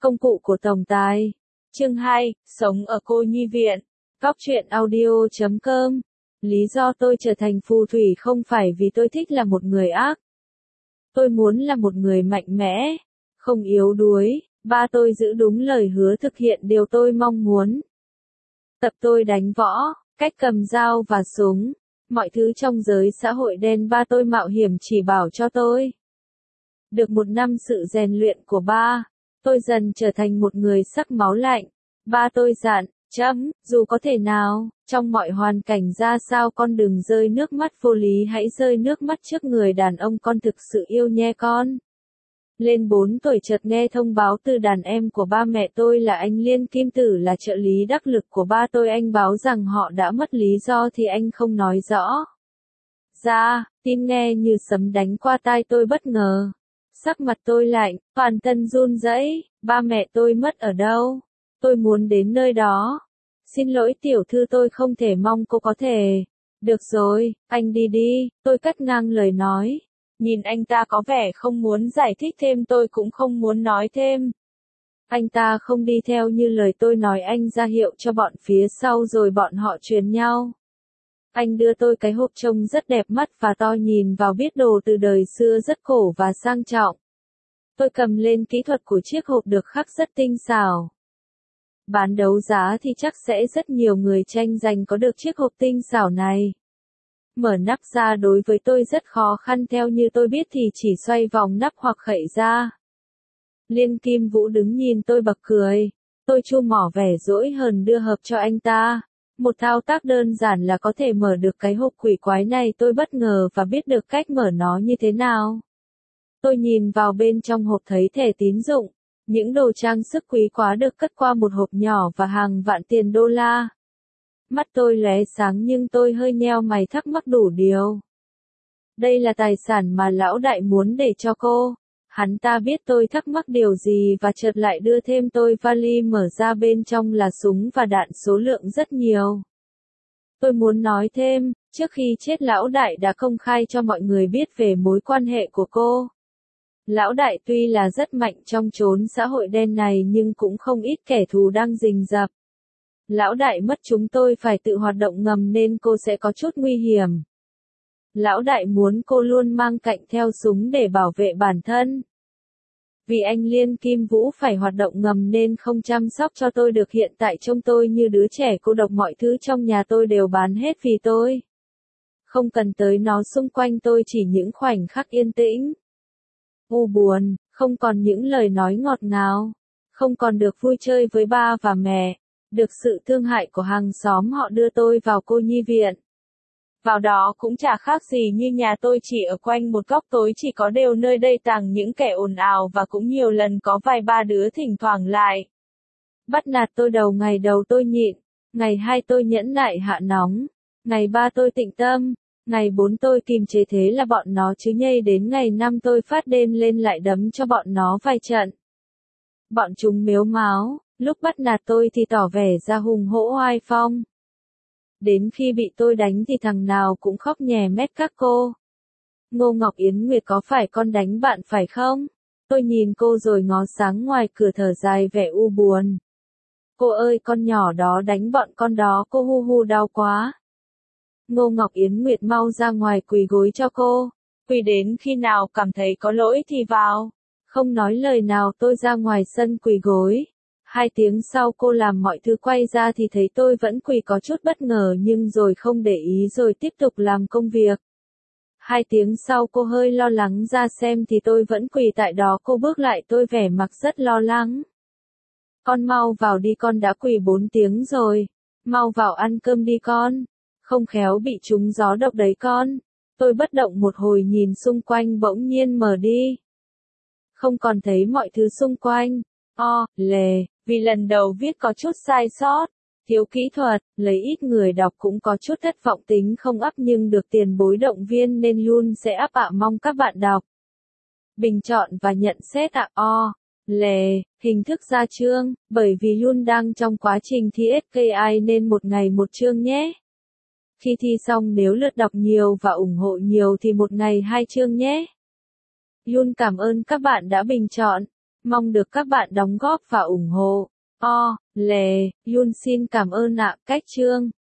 Công cụ của tổng tài. Chương 2, sống ở cô nhi viện. Góc truyện audio.com. Lý do tôi trở thành phù thủy không phải vì tôi thích là một người ác. Tôi muốn là một người mạnh mẽ, không yếu đuối. Ba tôi giữ đúng lời hứa thực hiện điều tôi mong muốn. Tập tôi đánh võ, cách cầm dao và súng. Mọi thứ trong giới xã hội đen ba tôi mạo hiểm chỉ bảo cho tôi. Được một năm sự rèn luyện của ba, tôi dần trở thành một người sắc máu lạnh. Ba tôi dặn, chấm, dù có thể nào, trong mọi hoàn cảnh ra sao con đừng rơi nước mắt vô lý, hãy rơi nước mắt trước người đàn ông con thực sự yêu nhé con. Lên 4 tuổi chợt nghe thông báo từ đàn em của ba mẹ tôi là anh Liên Kim Tử là trợ lý đắc lực của ba tôi, anh báo rằng họ đã mất, lý do thì anh không nói rõ. Tin nghe như sấm đánh qua tai tôi bất ngờ. Sắc mặt tôi lạnh, toàn thân run rẩy. Ba mẹ tôi mất ở đâu? Tôi muốn đến nơi đó. Xin lỗi tiểu thư, tôi không thể, mong cô có thể. Được rồi, anh đi đi, tôi cắt ngang lời nói. Nhìn anh ta có vẻ không muốn giải thích thêm, tôi cũng không muốn nói thêm. Anh ta không đi theo như lời tôi nói, anh ra hiệu cho bọn phía sau rồi bọn họ truyền nhau. Anh đưa tôi cái hộp trông rất đẹp mắt và to, nhìn vào biết đồ từ đời xưa, rất cổ và sang trọng. Tôi cầm lên, kỹ thuật của chiếc hộp được khắc rất tinh xảo. Bán đấu giá thì chắc sẽ rất nhiều người tranh giành có được chiếc hộp tinh xảo này. Mở nắp ra đối với tôi rất khó khăn, theo như tôi biết thì chỉ xoay vòng nắp hoặc khậy ra. Liên Kim Vũ đứng nhìn tôi bật cười. Tôi chu mỏ vẻ dỗi hờn đưa hộp cho anh ta. Một thao tác đơn giản là có thể mở được cái hộp quỷ quái này, tôi bất ngờ và biết được cách mở nó như thế nào. Tôi nhìn vào bên trong hộp thấy thẻ tín dụng, những đồ trang sức quý quá được cất qua một hộp nhỏ và hàng vạn tiền đô la. Mắt tôi lóe sáng nhưng tôi hơi nheo mày, thắc mắc đủ điều. Đây là tài sản mà lão đại muốn để cho cô. Hắn ta biết tôi thắc mắc điều gì và chợt lại đưa thêm tôi vali, mở ra bên trong là súng và đạn, số lượng rất nhiều. Tôi muốn nói thêm, trước khi chết lão đại đã công khai cho mọi người biết về mối quan hệ của cô. Lão đại tuy là rất mạnh trong chốn xã hội đen này nhưng cũng không ít kẻ thù đang rình rập. Lão đại mất, chúng tôi phải tự hoạt động ngầm nên cô sẽ có chút nguy hiểm. Lão đại muốn cô luôn mang cạnh theo súng để bảo vệ bản thân. Vì anh Liên Kim Vũ phải hoạt động ngầm nên không chăm sóc cho tôi được, hiện tại trông tôi như đứa trẻ cô độc, mọi thứ trong nhà tôi đều bán hết vì tôi. Không cần tới nó, xung quanh tôi chỉ những khoảnh khắc yên tĩnh. Buồn, không còn những lời nói ngọt ngào, không còn được vui chơi với ba và mẹ, được sự thương hại của hàng xóm, họ đưa tôi vào cô nhi viện. Vào đó cũng chả khác gì như nhà tôi, chỉ ở quanh một góc tối, chỉ có đều nơi đây tàng những kẻ ồn ào và cũng nhiều lần có vài ba đứa thỉnh thoảng lại bắt nạt tôi. Ngày đầu tôi nhịn, ngày 2 tôi nhẫn nại hạ nóng, ngày 3 tôi tịnh tâm, ngày 4 tôi kiềm chế, thế là bọn nó chứ nhây, đến ngày 5 tôi phát điên lên lại đấm cho bọn nó vài trận. Bọn chúng mếu máo, lúc bắt nạt tôi thì tỏ vẻ ra hùng hổ oai phong. Đến khi bị tôi đánh thì thằng nào cũng khóc nhè mét các cô. Ngô Ngọc Yến Nguyệt, có phải con đánh bạn phải không? Tôi nhìn cô rồi ngó sáng ngoài cửa, thở dài vẻ u buồn. Cô ơi, con nhỏ đó đánh bọn con đó, cô hu đau quá. Ngô Ngọc Yến Nguyệt, mau ra ngoài quỳ gối cho cô. Quỳ đến khi nào cảm thấy có lỗi thì vào. Không nói lời nào, tôi ra ngoài sân quỳ gối. 2 tiếng sau cô làm mọi thứ, quay ra thì thấy tôi vẫn quỳ, có chút bất ngờ nhưng rồi không để ý rồi tiếp tục làm công việc. 2 tiếng sau cô hơi lo lắng ra xem thì tôi vẫn quỳ tại đó, cô bước lại tôi vẻ mặt rất lo lắng. Con mau vào đi, con đã quỳ 4 tiếng rồi. Mau vào ăn cơm đi con. Không khéo bị trúng gió độc đấy con. Tôi bất động một hồi nhìn xung quanh, bỗng nhiên mở đi. Không còn thấy mọi thứ xung quanh. Vì lần đầu viết có chút sai sót, thiếu kỹ thuật, lấy ít, người đọc cũng có chút thất vọng, tính không up nhưng được tiền bối động viên nên Yun sẽ up mong các bạn đọc. Bình chọn và nhận xét hình thức ra chương, bởi vì Yun đang trong quá trình thi SKI nên một ngày một chương nhé. Khi thi xong nếu lượt đọc nhiều và ủng hộ nhiều thì một ngày 2 chương nhé. Yun cảm ơn các bạn đã bình chọn. Mong được các bạn đóng góp và ủng hộ. Lê, Yun xin cảm ơn ạ, cách chương.